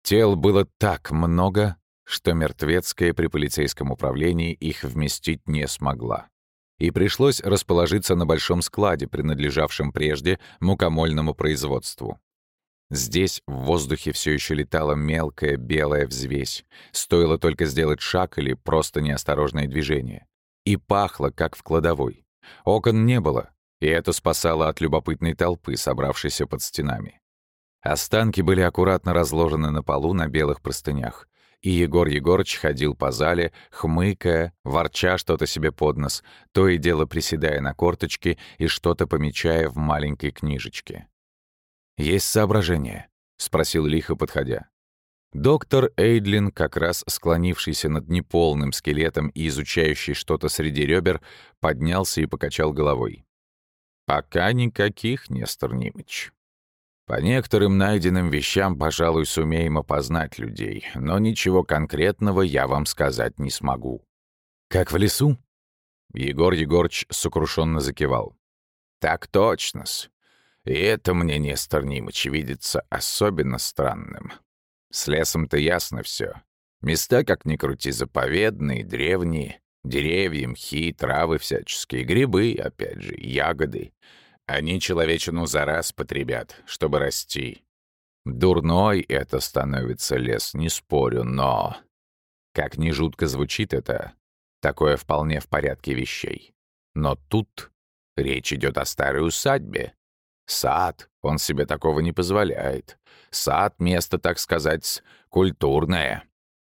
Тел было так много, что Мертвецкая при полицейском управлении их вместить не смогла. И пришлось расположиться на большом складе, принадлежавшем прежде мукомольному производству. Здесь в воздухе все еще летала мелкая белая взвесь, стоило только сделать шаг или просто неосторожное движение. И пахло, как в кладовой. Окон не было, и это спасало от любопытной толпы, собравшейся под стенами. Останки были аккуратно разложены на полу на белых простынях, и Егор Егорыч ходил по зале, хмыкая, ворча что-то себе под нос, то и дело приседая на корточки и что-то помечая в маленькой книжечке. «Есть соображение?» — спросил лихо, подходя. Доктор Эйдлин, как раз склонившийся над неполным скелетом и изучающий что-то среди ребер, поднялся и покачал головой. «Пока никаких, Нестор Нимыч. По некоторым найденным вещам, пожалуй, сумеем опознать людей, но ничего конкретного я вам сказать не смогу». «Как в лесу?» Егор Егорыч сокрушенно закивал. «Так точно-с. И это мне, Нестор Нимыч, видится особенно странным. С лесом-то ясно все. Места, как ни крути, заповедные, древние, деревья, мхи, травы всяческие, грибы, опять же, ягоды. Они человечину за раз потребят, чтобы расти. Дурной это становится лес, не спорю, но... Как ни жутко звучит это, такое вполне в порядке вещей. Но тут речь идет о старой усадьбе. Сад, он себе такого не позволяет. Сад — место, так сказать, культурное.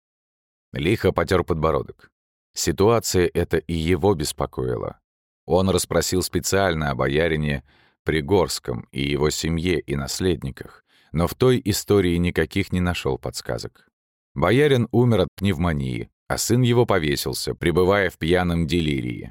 Лихо потер подбородок. Ситуация эта и его беспокоила. Он расспросил специально о боярине Пригорском и его семье и наследниках, но в той истории никаких не нашел подсказок. Боярин умер от пневмонии, а сын его повесился, пребывая в пьяном делирии.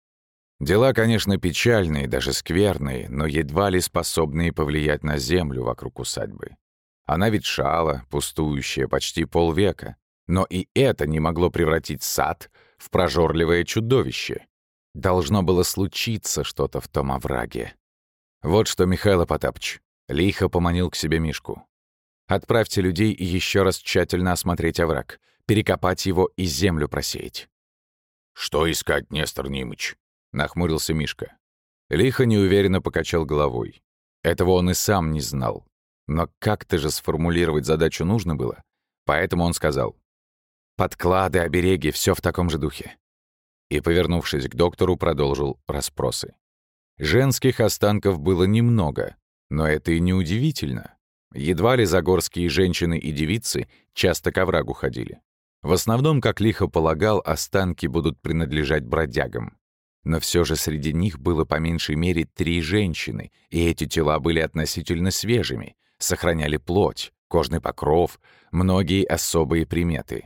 Дела, конечно, печальные, даже скверные, но едва ли способные повлиять на землю вокруг усадьбы. Она ветшала, пустующая почти полвека, но и это не могло превратить сад в прожорливое чудовище. Должно было случиться что-то в том овраге. Вот что, Михаил Потапыч, лихо поманил к себе Мишку. Отправьте людей и еще раз тщательно осмотреть овраг, перекопать его и землю просеять. «Что искать, Нестор Нимыч?» — нахмурился Мишка. Лихо неуверенно покачал головой. Этого он и сам не знал. Но как-то же сформулировать задачу нужно было. Поэтому он сказал: «Подклады, обереги, все в таком же духе». И, повернувшись к доктору, продолжил расспросы. Женских останков было немного, но это и не удивительно. Едва ли загорские женщины и девицы часто к оврагу ходили. В основном, как лихо полагал, останки будут принадлежать бродягам. Но все же среди них было по меньшей мере 3 женщины, и эти тела были относительно свежими, сохраняли плоть, кожный покров, многие особые приметы.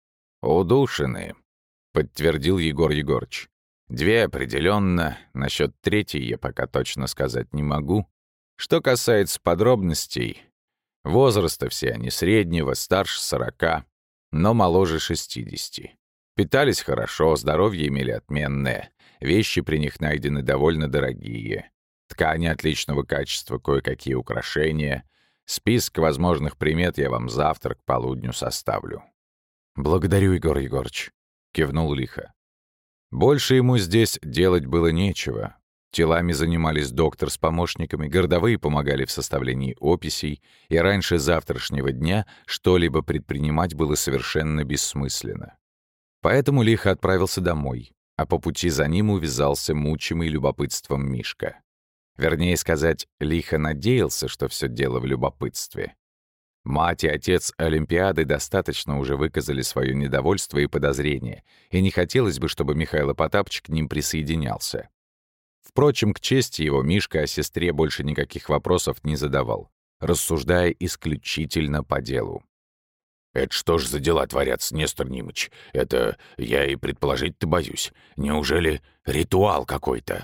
«Удушенные», — подтвердил Егор Егорыч. 2 определенно, насчет 3-й я пока точно сказать не могу. Что касается подробностей, возраста все они среднего, старше 40, но моложе 60. Питались хорошо, здоровье имели отменное. Вещи при них найдены довольно дорогие. Ткани отличного качества, кое-какие украшения. Список возможных примет я вам завтра к полудню составлю». «Благодарю, Егор Егорыч», — кивнул лихо. Больше ему здесь делать было нечего. Телами занимались доктор с помощниками, городовые помогали в составлении описей, и раньше завтрашнего дня что-либо предпринимать было совершенно бессмысленно. Поэтому лихо отправился домой, а по пути за ним увязался мучимый любопытством Мишка. Вернее сказать, лихо надеялся, что все дело в любопытстве. Мать и отец Олимпиады достаточно уже выказали свое недовольство и подозрение, и не хотелось бы, чтобы Михаил Потапыч к ним присоединялся. Впрочем, к чести его, Мишка о сестре больше никаких вопросов не задавал, рассуждая исключительно по делу. «Это что ж за дела творятся, Нестор Нимыч? Это я и предположить-то боюсь. Неужели ритуал какой-то?»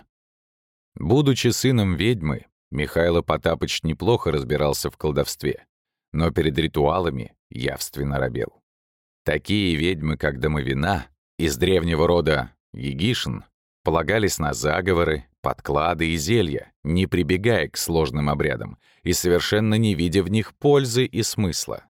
Будучи сыном ведьмы, Михаил Потапыч неплохо разбирался в колдовстве, но перед ритуалами явственно робел. Такие ведьмы, как Домовина, из древнего рода Егишин, полагались на заговоры, подклады и зелья, не прибегая к сложным обрядам и совершенно не видя в них пользы и смысла.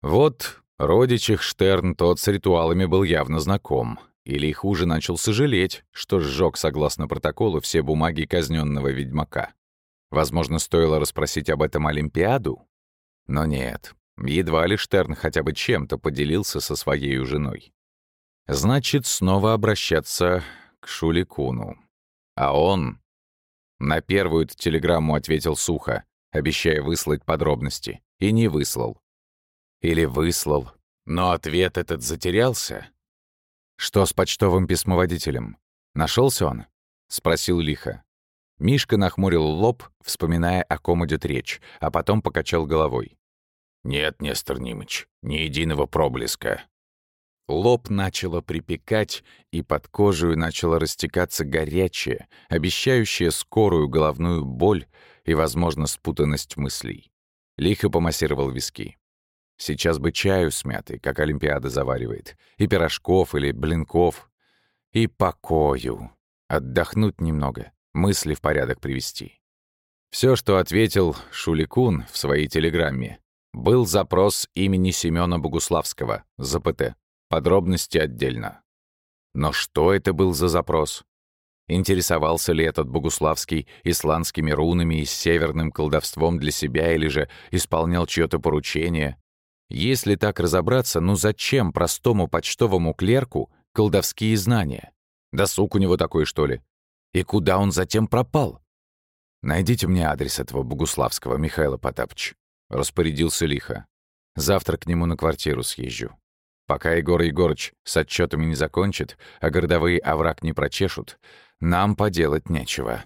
Вот родич их Штерн тот с ритуалами был явно знаком. Или и хуже начал сожалеть, что сжег согласно протоколу все бумаги казненного ведьмака. Возможно, стоило расспросить об этом Олимпиаду? Но нет, едва ли Штерн хотя бы чем-то поделился со своей женой. Значит, снова обращаться к Шуликуну. А он на первую телеграмму ответил сухо, обещая выслать подробности, и не выслал. Или выслал, но ответ этот затерялся. «Что с почтовым письмоводителем? Нашелся он?» — спросил лихо. Мишка нахмурил лоб, вспоминая, о ком идет речь, а потом покачал головой. «Нет, Нестор Нимыч, ни единого проблеска». Лоб начало припекать, и под кожей начало растекаться горячее, обещающее скорую головную боль и, возможно, спутанность мыслей. Лихо помассировал виски. Сейчас бы чаю с мятой, как Олимпиада заваривает, и пирожков или блинков, и покою. Отдохнуть немного, мысли в порядок привести. Все, что ответил Шуликун в своей телеграмме, был запрос имени Семёна Богуславского, ЗПТ. Подробности отдельно. Но что это был за запрос? Интересовался ли этот Богуславский исландскими рунами и северным колдовством для себя, или же исполнял чьё-то поручение? Если так разобраться, ну зачем простому почтовому клерку колдовские знания? Досуг у него такой, что ли? И куда он затем пропал? «Найдите мне адрес этого Богуславского, Михаил Потапыч», — распорядился лихо. «Завтра к нему на квартиру съезжу. Пока Егор Егорыч с отчетами не закончит, а городовые овраг не прочешут, нам поделать нечего».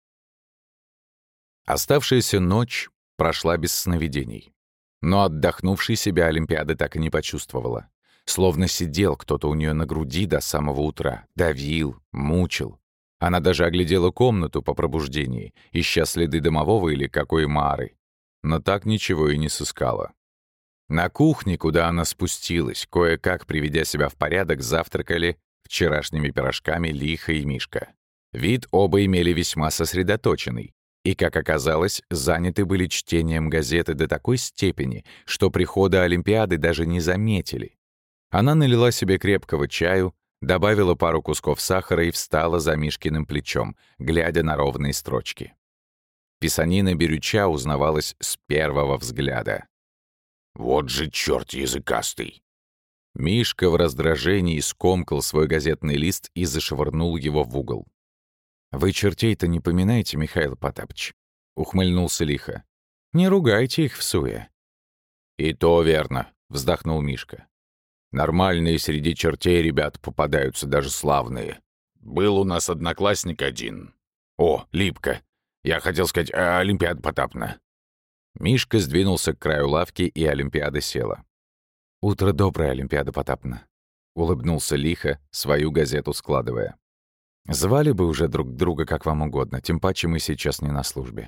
Оставшаяся ночь прошла без сновидений. Но отдохнувшей себя Олимпиада так и не почувствовала. Словно сидел кто-то у нее на груди до самого утра, давил, мучил. Она даже оглядела комнату по пробуждении, ища следы домового или какой Мары. Но так ничего и не сыскала. На кухне, куда она спустилась, кое-как приведя себя в порядок, завтракали вчерашними пирожками Лиха и Мишка. Вид оба имели весьма сосредоточенный. И, как оказалось, заняты были чтением газеты до такой степени, что прихода Олимпиады даже не заметили. Она налила себе крепкого чаю, добавила пару кусков сахара и встала за Мишкиным плечом, глядя на ровные строчки. Писанина Бирюча узнавалась с первого взгляда. «Вот же чёрт языкастый!» Мишка в раздражении скомкал свой газетный лист и зашвырнул его в угол. «Вы чертей-то не поминайте, Михаил Потапыч», — ухмыльнулся лихо. «Не ругайте их всуе». «И то верно», — вздохнул Мишка. «Нормальные среди чертей ребят попадаются, даже славные. Был у нас одноклассник один. О, Липка. Я хотел сказать, Олимпиада Потапна». Мишка сдвинулся к краю лавки, и Олимпиада села. «Утро доброе, Олимпиада Потапна», — улыбнулся лихо, свою газету складывая. «Звали бы уже друг друга как вам угодно, тем паче мы сейчас не на службе».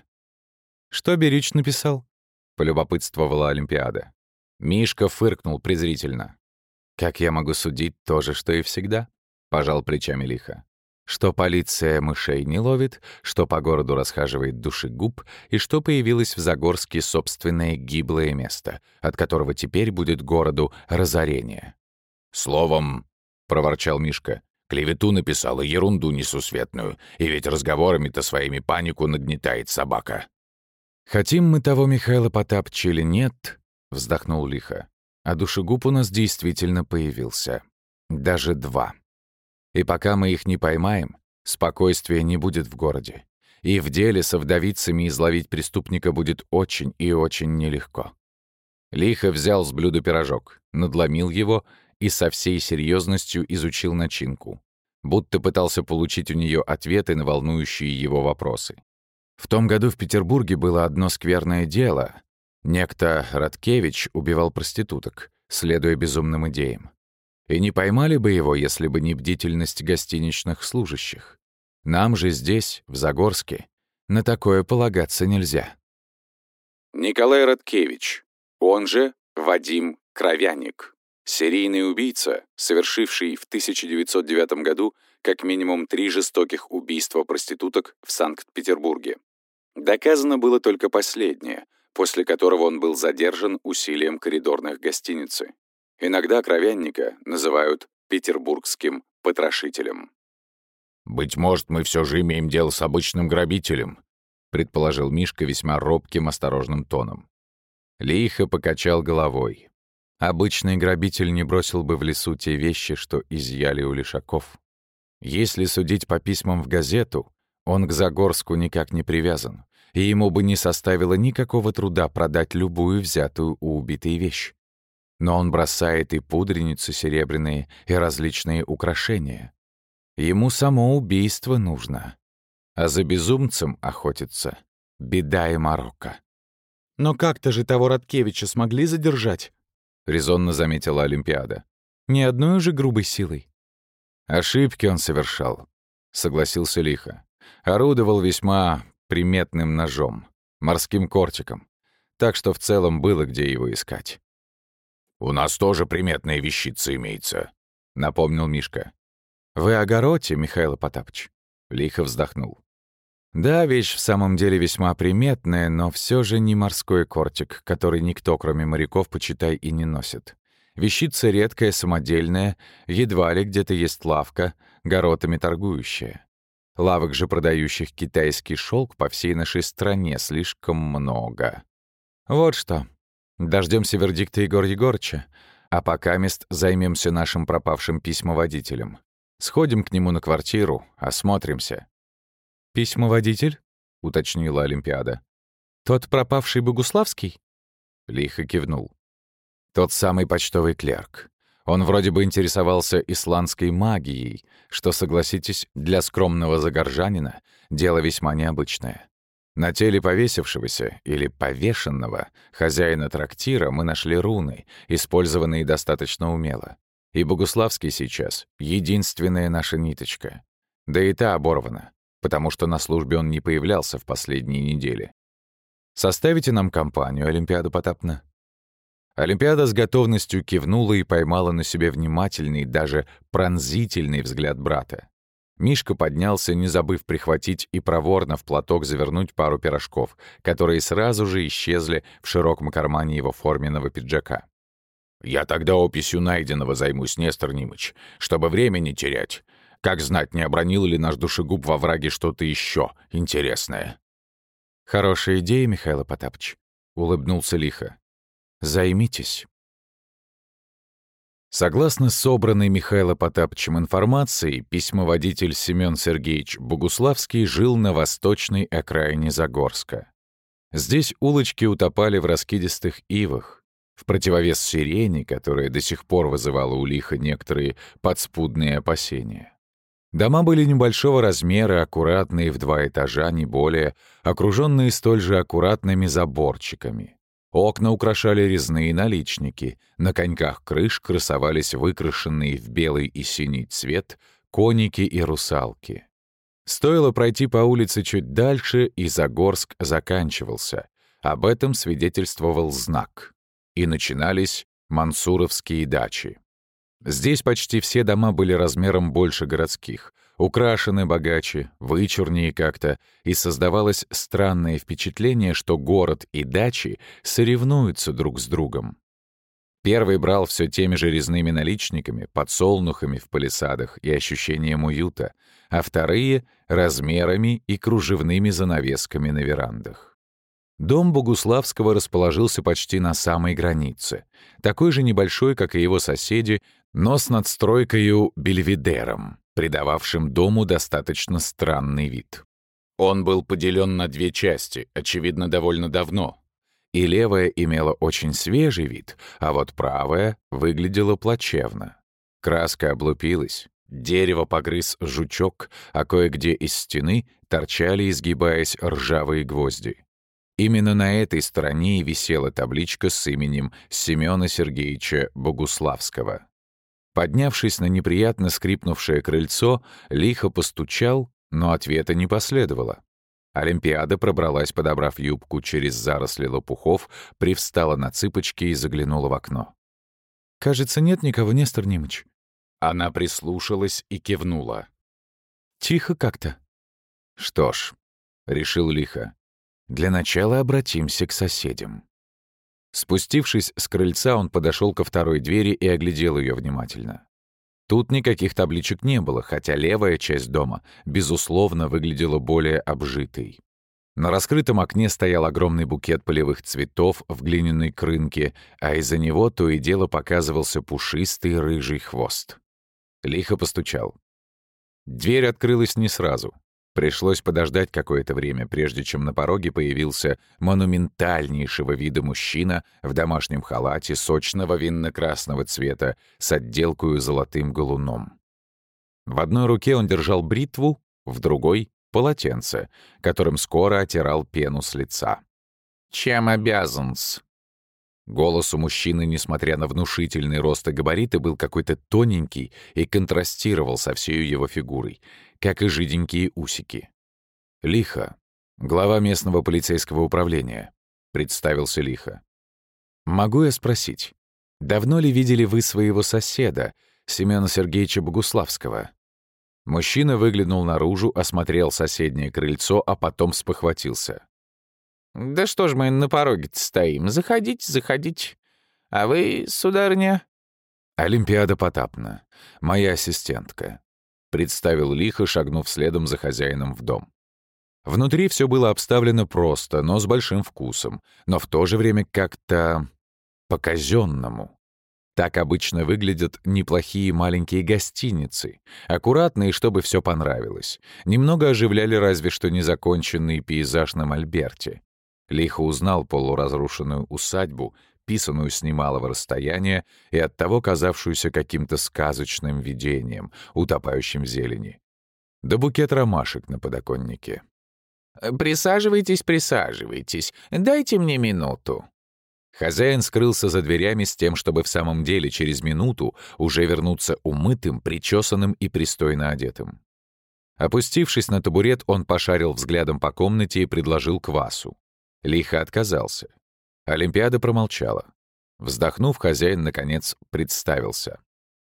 «Что Берич написал?» — полюбопытствовала Олимпиада. Мишка фыркнул презрительно. «Как я могу судить, то же, что и всегда?» — пожал плечами лихо. «Что полиция мышей не ловит, что по городу расхаживает душегуб, и что появилось в Загорске собственное гиблое место, от которого теперь будет городу разорение». «Словом», — проворчал Мишка, — «клевету написала, ерунду несусветную, и ведь разговорами-то своими панику нагнетает собака». «Хотим мы того Михаила Потапыча или нет?» — вздохнул лихо. «А душегуб у нас действительно появился. Даже 2. И пока мы их не поймаем, спокойствия не будет в городе. И в деле со вдовицами изловить преступника будет очень и очень нелегко». Лихо взял с блюда пирожок, надломил его и со всей серьезностью изучил начинку, будто пытался получить у нее ответы на волнующие его вопросы. В том году в Петербурге было одно скверное дело. Некто Радкевич убивал проституток, следуя безумным идеям. И не поймали бы его, если бы не бдительность гостиничных служащих. Нам же здесь, в Загорске, на такое полагаться нельзя. Николай Радкевич, он же Вадим Кровяник. Серийный убийца, совершивший в 1909 году как минимум 3 жестоких убийства проституток в Санкт-Петербурге. Доказано было только последнее, после которого он был задержан усилием коридорных гостиницы. Иногда кровянника называют петербургским потрошителем. «Быть может, мы все же имеем дело с обычным грабителем», предположил Мишка весьма робким, осторожным тоном. Лихо покачал головой. Обычный грабитель не бросил бы в лесу те вещи, что изъяли у лишаков. Если судить по письмам в газету, он к Загорску никак не привязан, и ему бы не составило никакого труда продать любую взятую у убитой вещь. Но он бросает и пудреницы серебряные, и различные украшения. Ему само убийство нужно. А за безумцем охотиться — беда и морока. «Но как-то же того Радкевича смогли задержать?» — резонно заметила Олимпиада. «Ни одной уже грубой силой». «Ошибки он совершал», — согласился лихо. Орудовал весьма приметным ножом, морским кортиком, так что в целом было где его искать. «У нас тоже приметная вещица имеется», — напомнил Мишка. «Вы о Гороте, Михаил Потапыч?» Лихо вздохнул. «Да, вещь в самом деле весьма приметная, но все же не морской кортик, который никто, кроме моряков, почитай, и не носит. Вещица редкая, самодельная, едва ли где-то есть лавка, горотами торгующая. Лавок же, продающих китайский шелк, по всей нашей стране слишком много. Вот что. Дождемся вердикта Егора Егорыча, а пока мест займемся нашим пропавшим письмоводителем. Сходим к нему на квартиру, осмотримся». «Письмоводитель?» — уточнила Олимпиада. «Тот пропавший Богуславский?» Лихо кивнул. «Тот самый почтовый клерк. Он вроде бы интересовался исландской магией, что, согласитесь, для скромного загоржанина дело весьма необычное. На теле повесившегося или повешенного хозяина трактира мы нашли руны, использованные достаточно умело. И Богуславский сейчас — единственная наша ниточка. Да и та оборвана, потому что на службе он не появлялся в последние недели. Составите нам компанию, Олимпиада Потапна?» Олимпиада с готовностью кивнула и поймала на себе внимательный, даже пронзительный взгляд брата. Мишка поднялся, не забыв прихватить и проворно в платок завернуть пару пирожков, которые сразу же исчезли в широком кармане его форменного пиджака. «Я тогда описью найденного займусь, Нестор Нимыч, чтобы время не терять. Как знать, не обронил ли наш душегуб во враге что-то еще интересное?» «Хорошая идея, Михаил Потапыч», — улыбнулся лихо. «Займитесь». Согласно собранной Михаилом Потапычем информации, письмоводитель Семён Сергеевич Богуславский жил на восточной окраине Загорска. Здесь улочки утопали в раскидистых ивах, в противовес сирени, которая до сих пор вызывала у лиха некоторые подспудные опасения. Дома были небольшого размера, аккуратные в 2 этажа, не более, окруженные столь же аккуратными заборчиками. Окна украшали резные наличники, на коньках крыш красовались выкрашенные в белый и синий цвет коники и русалки. Стоило пройти по улице чуть дальше, и Загорск заканчивался. Об этом свидетельствовал знак. И начинались мансуровские дачи. Здесь почти все дома были размером больше городских, украшены богаче, вычурнее как-то, и создавалось странное впечатление, что город и дачи соревнуются друг с другом. Первый брал все теми же резными наличниками, подсолнухами в палисадах и ощущением уюта, а вторые — размерами и кружевными занавесками на верандах. Дом Богуславского расположился почти на самой границе, такой же небольшой, как и его соседи, но с надстройкою бельведером, придававшим дому достаточно странный вид. Он был поделен на 2 части, очевидно, довольно давно, и левая имела очень свежий вид, а вот правая выглядела плачевно. Краска облупилась, дерево погрыз жучок, а кое-где из стены торчали, изгибаясь, ржавые гвозди. Именно на этой стороне и висела табличка с именем Семёна Сергеевича Богуславского. Поднявшись на неприятно скрипнувшее крыльцо, лихо постучал, но ответа не последовало. Олимпиада пробралась, подобрав юбку через заросли лопухов, привстала на цыпочки и заглянула в окно. «Кажется, нет никого, Нестор Нимыч». Она прислушалась и кивнула. «Тихо как-то». «Что ж», — решил лихо, Для начала обратимся к соседям. Спустившись с крыльца, он подошел ко второй двери и оглядел ее внимательно. Тут никаких табличек не было, хотя левая часть дома, безусловно, выглядела более обжитой. На раскрытом окне стоял огромный букет полевых цветов в глиняной крынке, а из-за него то и дело показывался пушистый рыжий хвост. Лихо постучал. Дверь открылась не сразу. Пришлось подождать какое-то время, прежде чем на пороге появился монументальнейшего вида мужчина в домашнем халате сочного винно-красного цвета с отделкою золотым галуном. В одной руке он держал бритву, в другой — полотенце, которым скоро отирал пену с лица. «Чем обязан-с?» Голос у мужчины, несмотря на внушительный рост и габариты, был какой-то тоненький и контрастировал со всей его фигурой, как и жиденькие усики. «Лихо, глава местного полицейского управления», — представился Лихо. «Могу я спросить, давно ли видели вы своего соседа, Семёна Сергеевича Богуславского?» Мужчина выглянул наружу, осмотрел соседнее крыльцо, а потом спохватился. «Да что ж мы на пороге-то стоим? Заходите, заходите. А вы, сударыня?» «Олимпиада Потапна, моя ассистентка», — представил Лихо, шагнув следом за хозяином в дом. Внутри все было обставлено просто, но с большим вкусом, но в то же время как-то по-казённому. Так обычно выглядят неплохие маленькие гостиницы, аккуратные, чтобы все понравилось. Немного оживляли разве что незаконченный пейзаж на мольберте. Лихо узнал полуразрушенную усадьбу, писанную с немалого расстояния и оттого казавшуюся каким-то сказочным видением, утопающим в зелени. Да букет ромашек на подоконнике. «Присаживайтесь, присаживайтесь. Дайте мне минуту». Хозяин скрылся за дверями с тем, чтобы в самом деле через минуту уже вернуться умытым, причесанным и пристойно одетым. Опустившись на табурет, он пошарил взглядом по комнате и предложил квасу. Лихо отказался. Олимпиада промолчала. Вздохнув, хозяин, наконец, представился.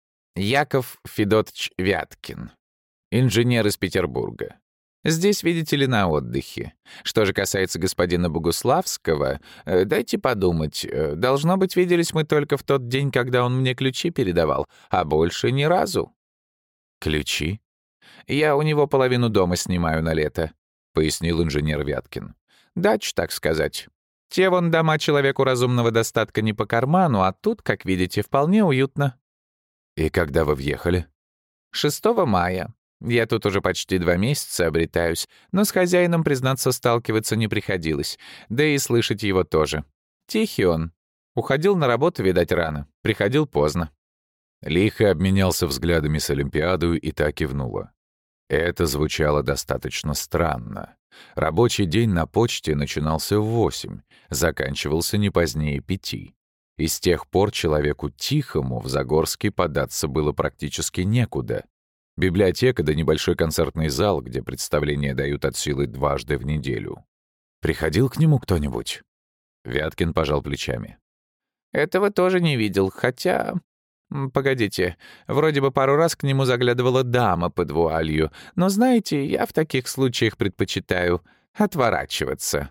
«Яков Федотович Вяткин, инженер из Петербурга. Здесь, видите ли, на отдыхе. Что же касается господина Богуславского, дайте подумать. Должно быть, виделись мы только в тот день, когда он мне ключи передавал, а больше ни разу». «Ключи?» «Я у него половину дома снимаю на лето», — пояснил инженер Вяткин. «Дач, так сказать. Те вон дома человеку разумного достатка не по карману, а тут, как видите, вполне уютно». «И когда вы въехали?» 6 мая. Я тут уже почти 2 месяца обретаюсь, но с хозяином, признаться, сталкиваться не приходилось, да и слышать его тоже. Тихий он. Уходил на работу, видать, рано. Приходил поздно». Лихо обменялся взглядами с Олимпиадой и та кивнула. Это звучало достаточно странно. Рабочий день на почте начинался в 8, заканчивался не позднее 5. И с тех пор человеку тихому в Загорске податься было практически некуда. Библиотека да небольшой концертный зал, где представления дают от силы 2 раза в неделю. «Приходил к нему кто-нибудь?» Вяткин пожал плечами. «Этого тоже не видел, хотя... Погодите, вроде бы пару раз к нему заглядывала дама под вуалью, но, знаете, я в таких случаях предпочитаю отворачиваться».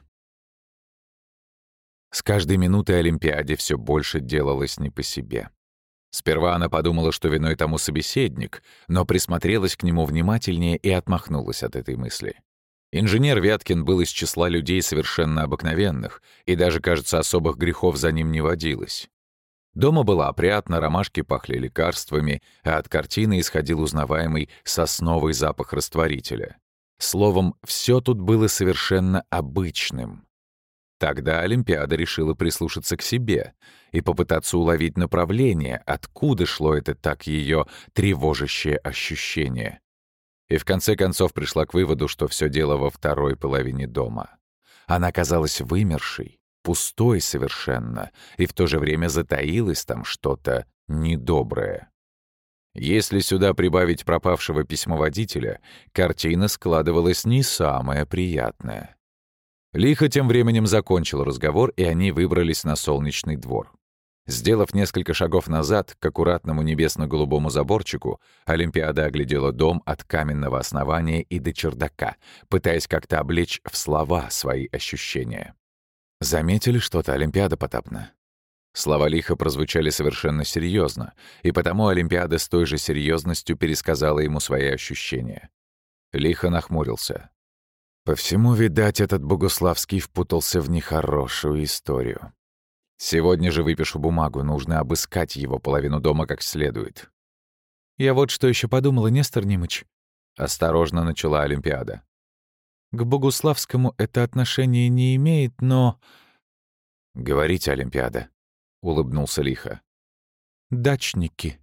С каждой минутой Олимпиаде все больше делалось не по себе. Сперва она подумала, что виной тому собеседник, но присмотрелась к нему внимательнее и отмахнулась от этой мысли. Инженер Вяткин был из числа людей совершенно обыкновенных, и даже, кажется, особых грехов за ним не водилось. Дома было опрятно, ромашки пахли лекарствами, а от картины исходил узнаваемый сосновый запах растворителя. Словом, все тут было совершенно обычным. Тогда Олимпиада решила прислушаться к себе и попытаться уловить направление, откуда шло это так ее тревожащее ощущение. И в конце концов пришла к выводу, что все дело во второй половине дома. Она казалась вымершей, пустой совершенно, и в то же время затаилось там что-то недоброе. Если сюда прибавить пропавшего письмоводителя, картина складывалась не самая приятная. Лихо тем временем закончил разговор, и они выбрались на солнечный двор. Сделав несколько шагов назад к аккуратному небесно-голубому заборчику, Олимпиада оглядела дом от каменного основания и до чердака, пытаясь как-то облечь в слова свои ощущения. «Заметили что-то, Олимпиада Потапна?» Слова Лиха прозвучали совершенно серьезно, и потому Олимпиада с той же серьезностью пересказала ему свои ощущения. Лихо нахмурился. По всему, видать, этот Богуславский впутался в нехорошую историю. Сегодня же выпишу бумагу, нужно обыскать его половину дома как следует. «Я вот что еще подумала, Нестор Нимыч», — осторожно начала Олимпиада. «К Богуславскому это отношение не имеет, но...» «Говорите, Олимпиада», — улыбнулся Лихо. «Дачники».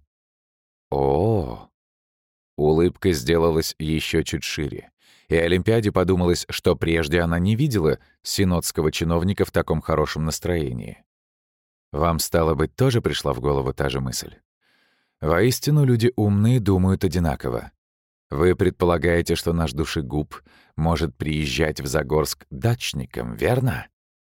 О, улыбка сделалась еще чуть шире, и Олимпиаде подумалось, что прежде она не видела синодского чиновника в таком хорошем настроении. Вам, стало быть, тоже пришла в голову та же мысль? Воистину, люди умные думают одинаково. Вы предполагаете, что наш душегуб может приезжать в Загорск дачником, верно?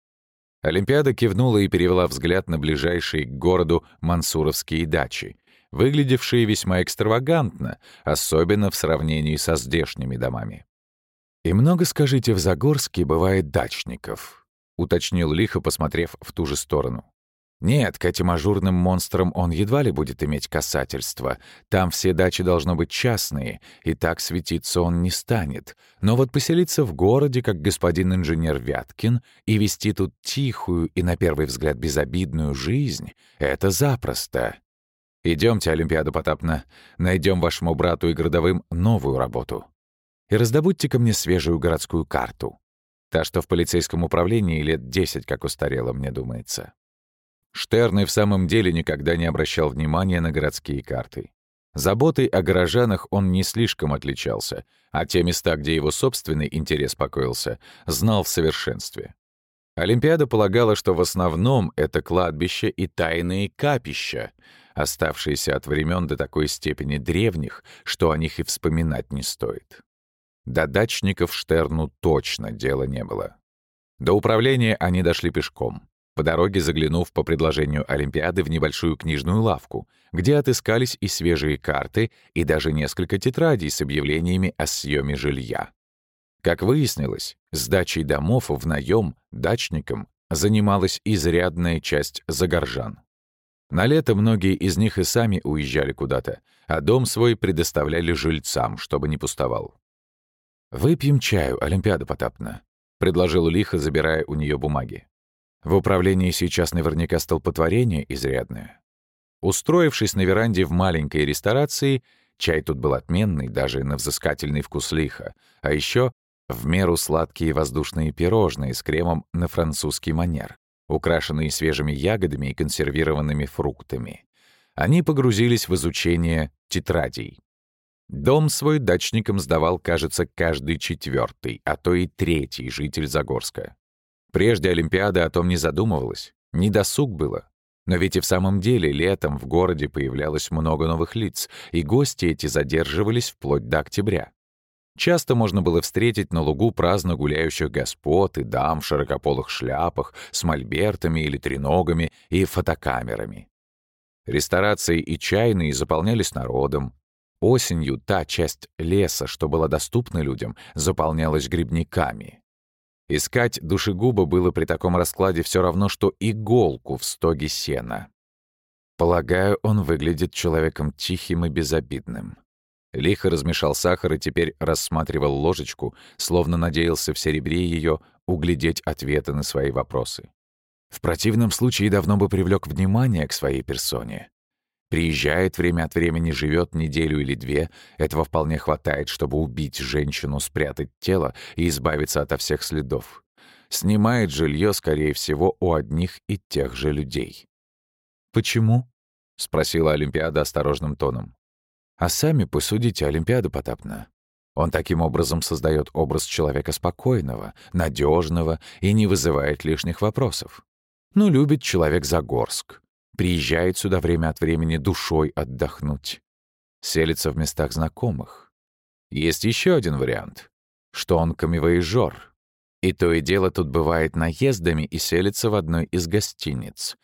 Олимпиада кивнула и перевела взгляд на ближайшие к городу мансуровские дачи, выглядевшие весьма экстравагантно, особенно в сравнении со здешними домами. «И много, скажите, в Загорске бывает дачников?» — уточнил Лихо, посмотрев в ту же сторону. «Нет, к этим ажурным монстрам он едва ли будет иметь касательства. Там все дачи должно быть частные, и так светиться он не станет. Но вот поселиться в городе, как господин инженер Вяткин, и вести тут тихую и, на первый взгляд, безобидную жизнь — это запросто. Идемте, Олимпиада Потапна, найдем вашему брату и городовым новую работу. И раздобудьте-ка мне свежую городскую карту. Та, что в полицейском управлении лет 10 как устарела, мне думается». Штерн и в самом деле никогда не обращал внимания на городские карты. Заботой о горожанах он не слишком отличался, а те места, где его собственный интерес покоился, знал в совершенстве. Олимпиада полагала, что в основном это кладбище и тайные капища, оставшиеся от времен до такой степени древних, что о них и вспоминать не стоит. До дачников Штерну точно дела не было. До управления они дошли пешком, по дороге заглянув по предложению Олимпиады в небольшую книжную лавку, где отыскались и свежие карты, и даже несколько тетрадей с объявлениями о съеме жилья. Как выяснилось, сдачей домов в наем дачникам занималась изрядная часть загоржан. На лето многие из них и сами уезжали куда-то, а дом свой предоставляли жильцам, чтобы не пустовал. «Выпьем чаю, Олимпиада Потапна», — предложил Лихо, забирая у нее бумаги. «В управлении сейчас наверняка столпотворение изрядное». Устроившись на веранде в маленькой ресторации, чай тут был отменный, даже на взыскательный вкус Лиха, а еще в меру сладкие воздушные пирожные с кремом на французский манер, украшенные свежими ягодами и консервированными фруктами. Они погрузились в изучение тетрадей. Дом свой дачникам сдавал, кажется, каждый 4-й, а то и 3-й житель Загорска. Прежде Олимпиада о том не задумывалась, не досуг было. Но ведь и в самом деле летом в городе появлялось много новых лиц, и гости эти задерживались вплоть до октября. Часто можно было встретить на лугу праздно гуляющих господ и дам в широкополых шляпах с мольбертами или треногами и фотокамерами. Ресторации и чайные заполнялись народом. Осенью та часть леса, что была доступна людям, заполнялась грибниками. Искать душегуба было при таком раскладе все равно, что иголку в стоге сена. Полагаю, он выглядит человеком тихим и безобидным. Лихо размешал сахар и теперь рассматривал ложечку, словно надеялся в серебре ее углядеть ответы на свои вопросы. В противном случае давно бы привлек внимание к своей персоне. Приезжает время от времени, живет неделю или 2. Этого вполне хватает, чтобы убить женщину, спрятать тело и избавиться ото всех следов. Снимает жилье, скорее всего, у одних и тех же людей. «Почему?» — спросила Олимпиада осторожным тоном. «А сами посудите, Олимпиада Потапна. Он таким образом создает образ человека спокойного, надежного и не вызывает лишних вопросов. Ну, любит человек Загорск. Приезжает сюда время от времени душой отдохнуть. Селится в местах знакомых. Есть еще один вариант, что он камевояжёр. И то и дело тут бывает наездами и селится в одной из гостиниц.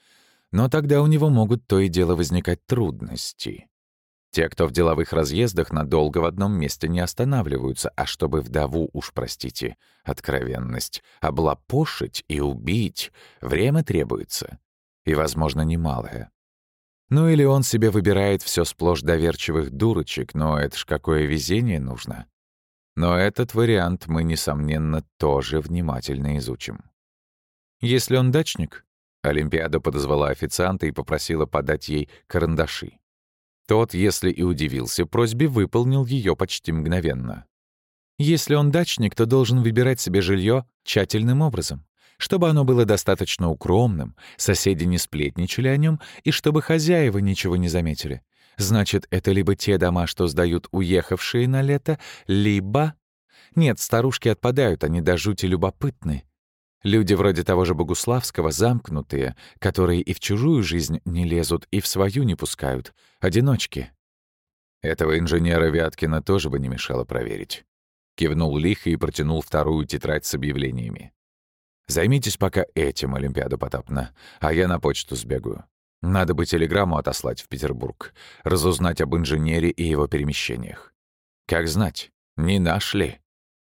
Но тогда у него могут то и дело возникать трудности. Те, кто в деловых разъездах, надолго в одном месте не останавливаются, а чтобы вдову, уж простите, откровенность, облапошить и убить, время требуется. И, возможно, немалое. Ну или он себе выбирает все сплошь доверчивых дурочек, но это ж какое везение нужно. Но этот вариант мы, несомненно, тоже внимательно изучим. Если он дачник, Олимпиада подозвала официанта и попросила подать ей карандаши. Тот, если и удивился просьбе, выполнил ее почти мгновенно. если он дачник, то должен выбирать себе жилье тщательным образом, чтобы оно было достаточно укромным, соседи не сплетничали о нем и чтобы хозяева ничего не заметили. Значит, это либо те дома, что сдают уехавшие на лето, либо... Нет, старушки отпадают, они до жути любопытны. Люди вроде того же Богуславского, замкнутые, которые и в чужую жизнь не лезут, и в свою не пускают. Одиночки. Этого инженера Вяткина тоже бы не мешало проверить. Кивнул лихо и протянул вторую тетрадь с объявлениями. «Займитесь пока этим, Олимпиада Потапна, а я на почту сбегаю. Надо бы телеграмму отослать в Петербург, разузнать об инженере и его перемещениях. Как знать, не наш ли?»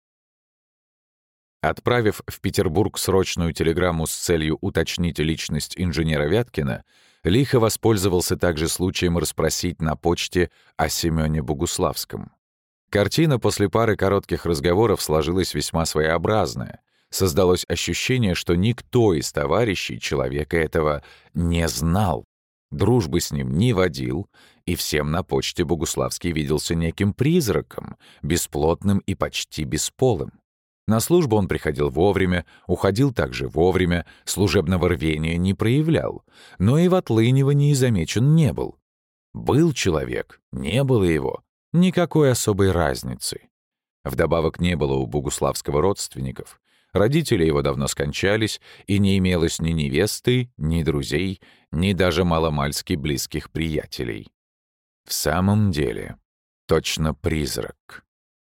Отправив в Петербург срочную телеграмму с целью уточнить личность инженера Вяткина, лихо воспользовался также случаем расспросить на почте о Семёне Богуславском. Картина после пары коротких разговоров сложилась весьма своеобразная. Создалось ощущение, что никто из товарищей человека этого не знал, дружбы с ним не водил, и всем на почте Богуславский виделся неким призраком, бесплотным и почти бесполым. На службу он приходил вовремя, уходил также вовремя, служебного рвения не проявлял, но и в отлынивании замечен не был. Был человек, не было его, никакой особой разницы. Вдобавок не было у Богуславского родственников. Родители его давно скончались, и не имелось ни невесты, ни друзей, ни даже маломальски близких приятелей. В самом деле, точно призрак.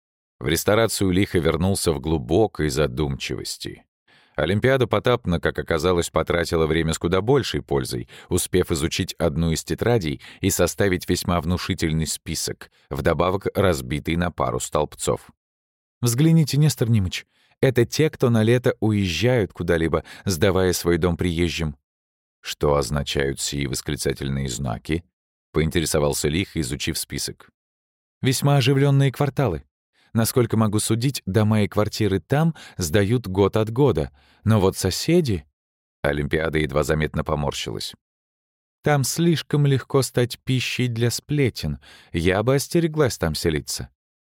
В ресторацию лихо вернулся в глубокой задумчивости. Олимпиада Потапна, как оказалось, потратила время с куда большей пользой, успев изучить одну из тетрадей и составить весьма внушительный список, вдобавок разбитый на пару столбцов. взгляните, Нестор Нимыч, это те, кто на лето уезжают куда-либо, сдавая свой дом приезжим. Что означают сии восклицательные знаки? Поинтересовался лихо, изучив список. Весьма оживленные кварталы. Насколько могу судить, дома и квартиры там сдают год от года. Но вот соседи... Олимпиада едва заметно поморщилась. Там слишком легко стать пищей для сплетен. Я бы остереглась там селиться.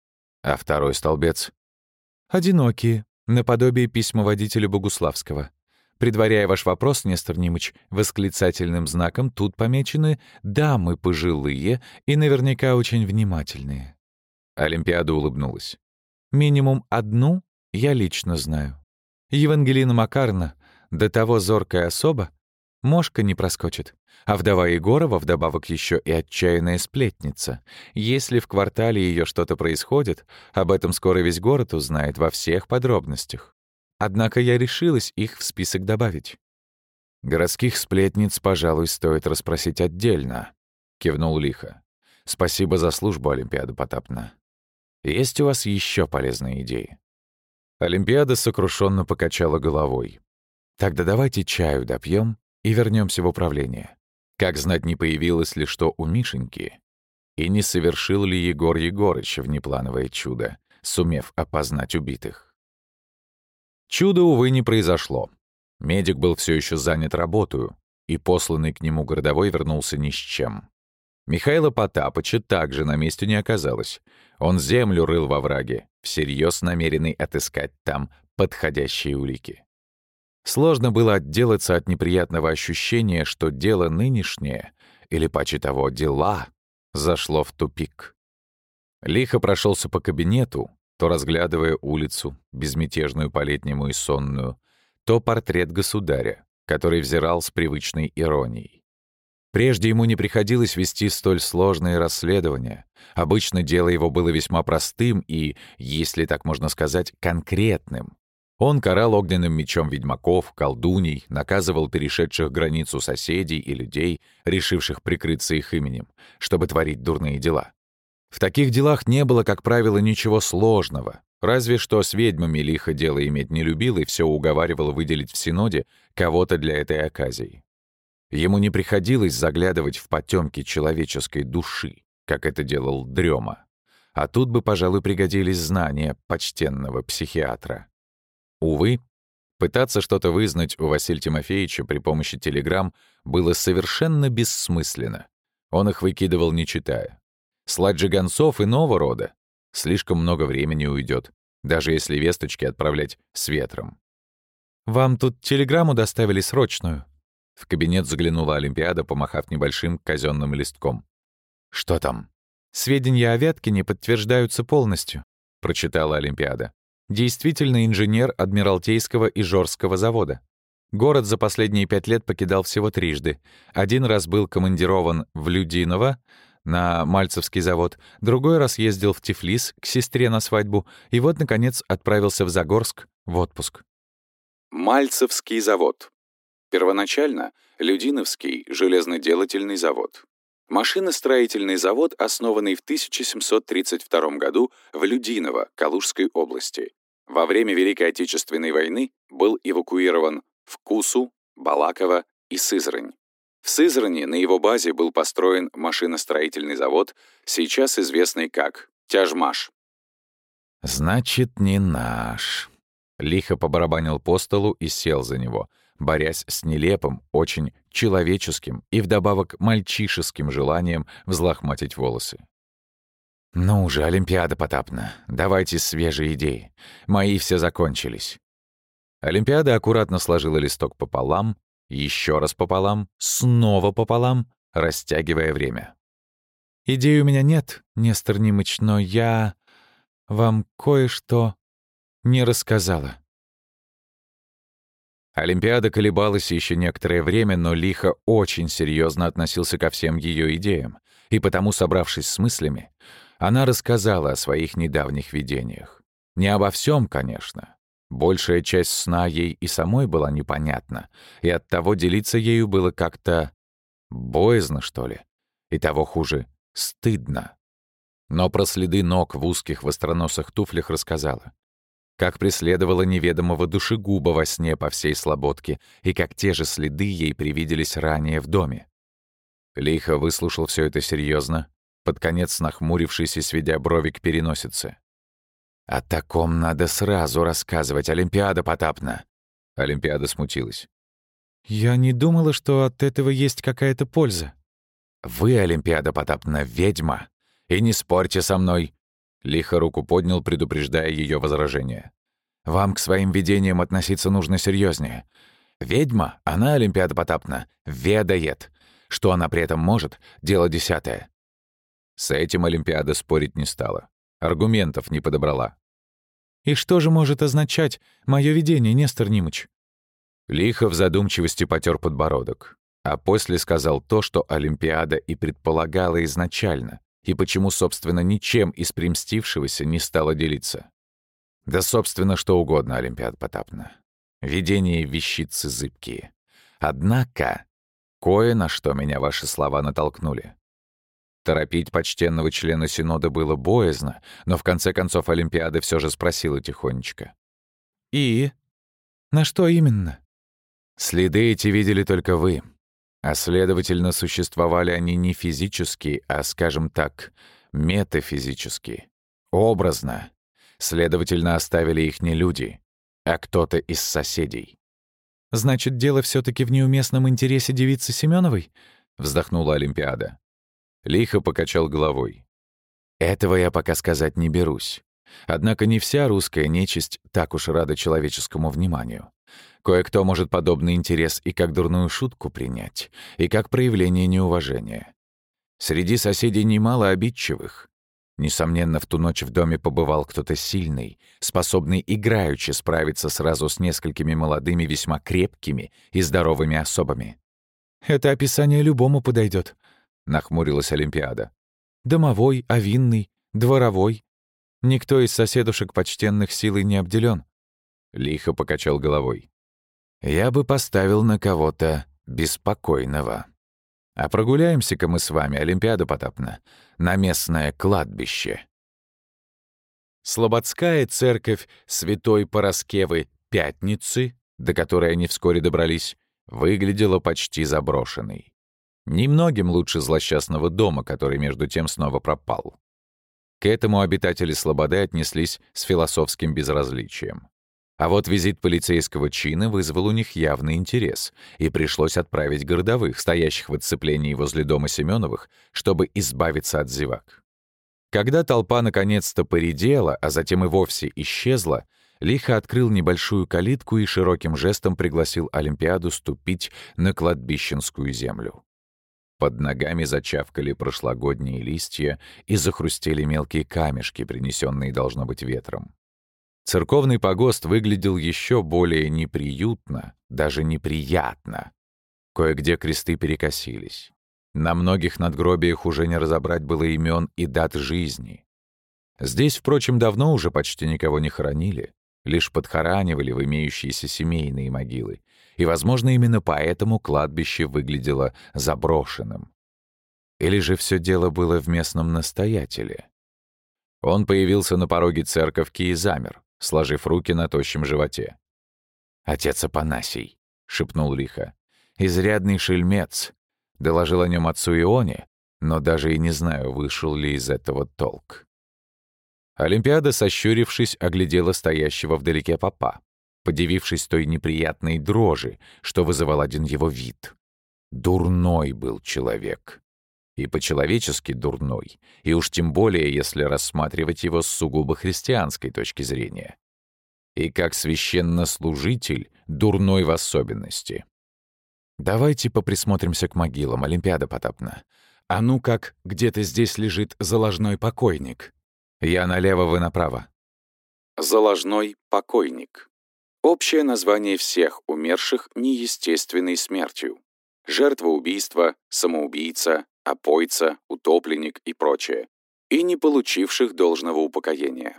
А второй столбец? Одинокие, наподобие письмоводителя Богуславского. Предваряя ваш вопрос, Нестор Нимыч, восклицательным знаком тут помечены дамы пожилые и наверняка очень внимательные. Олимпиада улыбнулась. Минимум одну я лично знаю. Евангелина Макарна, до того зоркая особа, мошка не проскочит. А вдова Егорова вдобавок еще и отчаянная сплетница. Если в квартале ее что-то происходит, об этом скоро весь город узнает во всех подробностях. Однако я решилась их в список добавить. «Городских сплетниц, пожалуй, стоит расспросить отдельно», — кивнул лихо. «Спасибо за службу, Олимпиада Потапна. Есть у вас еще полезные идеи?» Олимпиада сокрушенно покачала головой. «Тогда давайте чаю допьем и вернемся в управление. Как знать, не появилось ли что у Мишеньки? И не совершил ли Егор Егорыч внеплановое чудо, сумев опознать убитых?» Чудо, увы, не произошло. Медик был все еще занят работою, и посланный к нему городовой вернулся ни с чем. Михаила Потапыча также на месте не оказалось. Он землю рыл во враге, всерьез намеренный отыскать там подходящие улики. Сложно было отделаться от неприятного ощущения, что дело нынешнее, или паче того, дела, зашло в тупик. Лихо прошелся по кабинету, то разглядывая улицу, безмятежную по-летнему и сонную, то портрет государя, который взирал с привычной иронией. Прежде ему не приходилось вести столь сложные расследования. Обычно дело его было весьма простым и, если так можно сказать, конкретным. Он карал огненным мечом ведьмаков, колдуней, наказывал перешедших границу соседей и людей, решивших прикрыться их именем, чтобы творить дурные дела. В таких делах не было, как правило, ничего сложного, разве что с ведьмами лихо дело иметь не любил и все уговаривал выделить в Синоде кого-то для этой оказии. Ему не приходилось заглядывать в потемки человеческой души, как это делал Дрёма. А тут бы, пожалуй, пригодились знания почтенного психиатра. Увы, пытаться что-то вызнать у Василия Тимофеевича при помощи телеграмм было совершенно бессмысленно. Он их выкидывал, не читая. Слать же гонцов иного рода. Слишком много времени уйдет, даже если весточки отправлять с ветром. «Вам тут телеграмму доставили срочную?» В кабинет заглянула Олимпиада, помахав небольшим казенным листком. «Что там?» «Сведения о Вяткине подтверждаются полностью», — прочитала Олимпиада. «Действительно инженер Адмиралтейского и Жорского завода. Город за последние 5 лет покидал всего трижды. Один раз был командирован в Людиново, на Мальцевский завод, другой раз ездил в Тифлис к сестре на свадьбу, и вот, наконец, отправился в Загорск в отпуск». Мальцевский завод. Первоначально Людиновский железноделательный завод. Машиностроительный завод, основанный в 1732 году в Людиново, Калужской области. Во время Великой Отечественной войны был эвакуирован в Кусу, Балаково и Сызрань. В Сызрани на его базе был построен машиностроительный завод, сейчас известный как Тяжмаш. «Значит, не наш». Лихо побарабанил по столу и сел за него, борясь с нелепым, очень человеческим и вдобавок мальчишеским желанием взлохматить волосы. «Ну уже, Олимпиада Потапна, давайте свежие идеи. Мои все закончились». Олимпиада аккуратно сложила листок пополам, еще раз пополам, снова пополам, растягивая время. «Идей у меня нет, Нестор Нимыч, но я вам кое-что не рассказала». Олимпиада колебалась еще некоторое время, но лихо очень серьезно относился ко всем ее идеям, и потому, собравшись с мыслями, она рассказала о своих недавних видениях. Не обо всем, конечно. Большая часть сна ей и самой была непонятна, и оттого делиться ею было как-то боязно, что ли, и того хуже — стыдно. Но про следы ног в узких востроносых туфлях рассказала. Как преследовала неведомого душегуба во сне по всей слободке, и как те же следы ей привиделись ранее в доме. Лихо выслушал все это серьезно, под конец нахмурившись и сведя брови к переносице. «О таком надо сразу рассказывать, Олимпиада Потапна!» Олимпиада смутилась. «Я не думала, что от этого есть какая-то польза». «Вы, Олимпиада Потапна, ведьма, и не спорьте со мной!» Лихо руку поднял, предупреждая ее возражение. «Вам к своим видениям относиться нужно серьезнее. Ведьма, она, Олимпиада Потапна, ведает. Что она при этом может — дело десятое». С этим Олимпиада спорить не стала. Аргументов не подобрала. «И что же может означать мое видение, Нестор Нимыч?» Лихо в задумчивости потер подбородок, а после сказал то, что Олимпиада и предполагала изначально, и почему, собственно, ничем из примстившегося не стала делиться. Да, собственно, что угодно, Олимпиада Потапна. Видения вещицы зыбкие. Однако, кое на что меня ваши слова натолкнули. Торопить почтенного члена Синода было боязно, но в конце концов Олимпиада все же спросила тихонечко. «И? На что именно?» «Следы эти видели только вы. А следовательно, существовали они не физически, а, скажем так, метафизически. Образно. Следовательно, оставили их не люди, а кто-то из соседей». «Значит, дело все таки в неуместном интересе девицы Семеновой?» — вздохнула Олимпиада. Лихо покачал головой. «Этого я пока сказать не берусь. Однако не вся русская нечисть так уж рада человеческому вниманию. Кое-кто может подобный интерес и как дурную шутку принять, и как проявление неуважения. Среди соседей немало обидчивых. Несомненно, в ту ночь в доме побывал кто-то сильный, способный играючи справиться сразу с несколькими молодыми, весьма крепкими и здоровыми особами». «Это описание любому подойдет, нахмурилась Олимпиада. «Домовой, овинный, дворовой. Никто из соседушек почтенных силой не обделен. Лихо покачал головой. «Я бы поставил на кого-то беспокойного. А прогуляемся-ка мы с вами, Олимпиада Потапна, на местное кладбище». Слободская церковь Святой Параскевы Пятницы, до которой они вскоре добрались, выглядела почти заброшенной. Немногим лучше злосчастного дома, который между тем снова пропал. К этому обитатели Слободы отнеслись с философским безразличием. А вот визит полицейского чина вызвал у них явный интерес, и пришлось отправить городовых, стоящих в оцеплении возле дома Семеновых, чтобы избавиться от зевак. Когда толпа наконец-то поредела, а затем и вовсе исчезла, Лихо открыл небольшую калитку и широким жестом пригласил Олимпиаду ступить на кладбищенскую землю. Под ногами зачавкали прошлогодние листья и захрустели мелкие камешки, принесенные, должно быть, ветром. Церковный погост выглядел еще более неприютно, даже неприятно. Кое-где кресты перекосились. На многих надгробиях уже не разобрать было имен и дат жизни. Здесь, впрочем, давно уже почти никого не хоронили, лишь подхоранивали в имеющиеся семейные могилы, и, возможно, именно поэтому кладбище выглядело заброшенным. Или же все дело было в местном настоятеле? Он появился на пороге церковки и замер, сложив руки на тощем животе. «Отец Апанасий», — шепнул лихо, — «изрядный шельмец». Доложил о нем отцу Ионе, но даже и не знаю, вышел ли из этого толк. Олимпиада, сощурившись, оглядела стоящего вдалеке попа, подивившись той неприятной дрожи, что вызывал один его вид. Дурной был человек. И по-человечески дурной, и уж тем более, если рассматривать его с сугубо христианской точки зрения. И как священнослужитель, дурной в особенности. «Давайте поприсмотримся к могилам, Олимпиада Потапна. А ну как, где-то здесь лежит заложной покойник. Я налево, вы направо». Заложной покойник. Общее название всех умерших неестественной смертью. Жертва убийства, самоубийца, опойца, утопленник и прочее. И не получивших должного упокоения.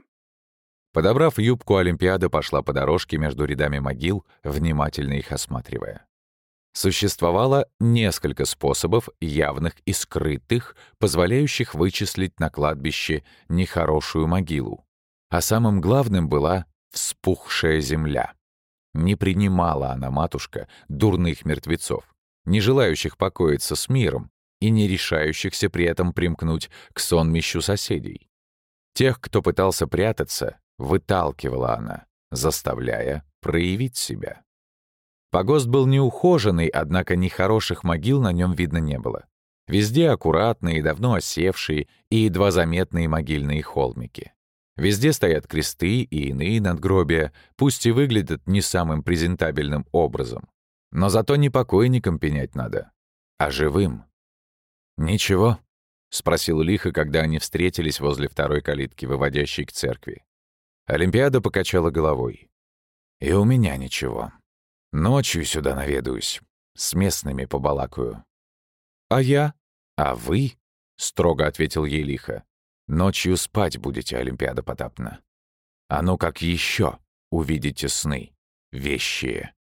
Подобрав юбку, Олимпиада пошла по дорожке между рядами могил, внимательно их осматривая. Существовало несколько способов, явных и скрытых, позволяющих вычислить на кладбище нехорошую могилу. А самым главным была вспухшая земля. Не принимала она, матушка, дурных мертвецов, не желающих покоиться с миром и не решающихся при этом примкнуть к сонмищу соседей. Тех, кто пытался прятаться, выталкивала она, заставляя проявить себя. Погост был неухоженный, однако нехороших могил на нем видно не было. Везде аккуратные, давно осевшие и едва заметные могильные холмики. Везде стоят кресты и иные надгробия, пусть и выглядят не самым презентабельным образом. Но зато не покойникам пенять надо, а живым. «Ничего?» — спросил лихо, когда они встретились возле второй калитки, выводящей к церкви. Олимпиада покачала головой. «И у меня ничего. Ночью сюда наведаюсь, с местными побалакаю». «А я?» «А вы?» — строго ответил ей лихо. «Ночью спать будете, Олимпиада Потапна. А ну как еще увидите сны, вещие».